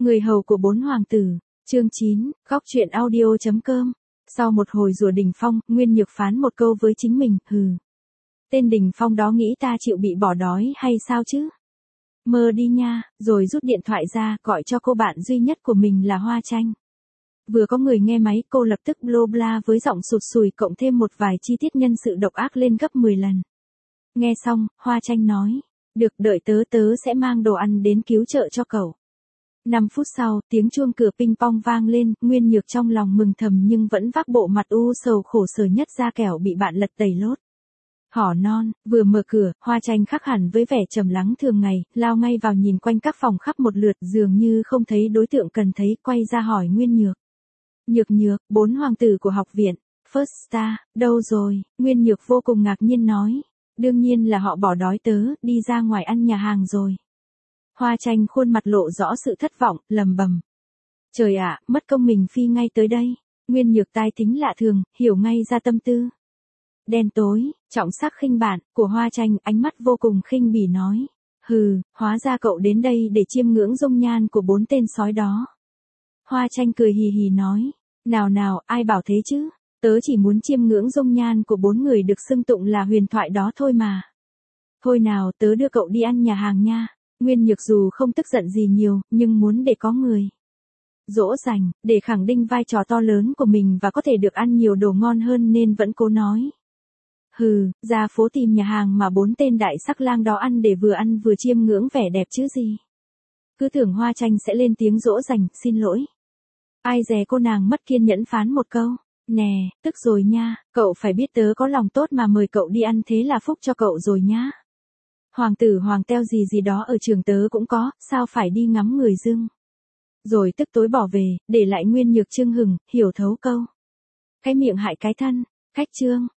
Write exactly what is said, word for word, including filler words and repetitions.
Người hầu của bốn hoàng tử, chương chín, góc truyện audio chấm com. Sau một hồi rủa Đình Phong, Nguyên Nhược phán một câu với chính mình, hừ. Tên Đình Phong đó nghĩ ta chịu bị bỏ đói hay sao chứ? Mơ đi nha, rồi rút điện thoại ra, gọi cho cô bạn duy nhất của mình là Hoa Tranh. Vừa có người nghe máy, cô lập tức blô bla với giọng sụt sùi cộng thêm một vài chi tiết nhân sự độc ác lên gấp mười lần. Nghe xong, Hoa Tranh nói, được, đợi tớ tớ sẽ mang đồ ăn đến cứu trợ cho cậu. Năm phút sau, tiếng chuông cửa ping pong vang lên, Nguyên Nhược trong lòng mừng thầm nhưng vẫn vác bộ mặt u sầu khổ sở nhất ra kẻo bị bạn lật tẩy lốt. Hỏ non, vừa mở cửa, Hoa Tranh khác hẳn với vẻ trầm lắng thường ngày, lao ngay vào nhìn quanh các phòng khắp một lượt dường như không thấy đối tượng cần thấy, quay ra hỏi Nguyên Nhược. Nhược Nhược, bốn hoàng tử của học viện, First Star, đâu rồi? Nguyên Nhược vô cùng ngạc nhiên nói. Đương nhiên là họ bỏ đói tớ, đi ra ngoài ăn nhà hàng rồi. Hoa Tranh khuôn mặt lộ rõ sự thất vọng, lầm bầm. Trời ạ, mất công mình phi ngay tới đây. Nguyên Nhược tai tính lạ thường, hiểu ngay ra tâm tư. Đen tối, trọng sắc khinh bạn, của Hoa Tranh, ánh mắt vô cùng khinh bỉ nói. Hừ, hóa ra cậu đến đây để chiêm ngưỡng dung nhan của bốn tên sói đó. Hoa Tranh cười hì hì nói. Nào nào, ai bảo thế chứ? Tớ chỉ muốn chiêm ngưỡng dung nhan của bốn người được xưng tụng là huyền thoại đó thôi mà. Thôi nào, tớ đưa cậu đi ăn nhà hàng nha. Nguyên Nhược dù không tức giận gì nhiều, nhưng muốn để có người dỗ dành, để khẳng định vai trò to lớn của mình và có thể được ăn nhiều đồ ngon hơn nên vẫn cố nói. Hừ, ra phố tìm nhà hàng mà bốn tên đại sắc lang đó ăn để vừa ăn vừa chiêm ngưỡng vẻ đẹp chứ gì. Cứ tưởng Hoa Tranh sẽ lên tiếng dỗ dành, xin lỗi. Ai dè cô nàng mất kiên nhẫn phán một câu. Nè, tức rồi nha, cậu phải biết tớ có lòng tốt mà mời cậu đi ăn thế là phúc cho cậu rồi nhá. Hoàng tử hoàng teo gì gì đó ở trường tớ cũng có, sao phải đi ngắm người dưng. Rồi tức tối bỏ về, để lại Nguyên Nhược chưng hừng, hiểu thấu câu. Cái miệng hại cái thân, cách chương.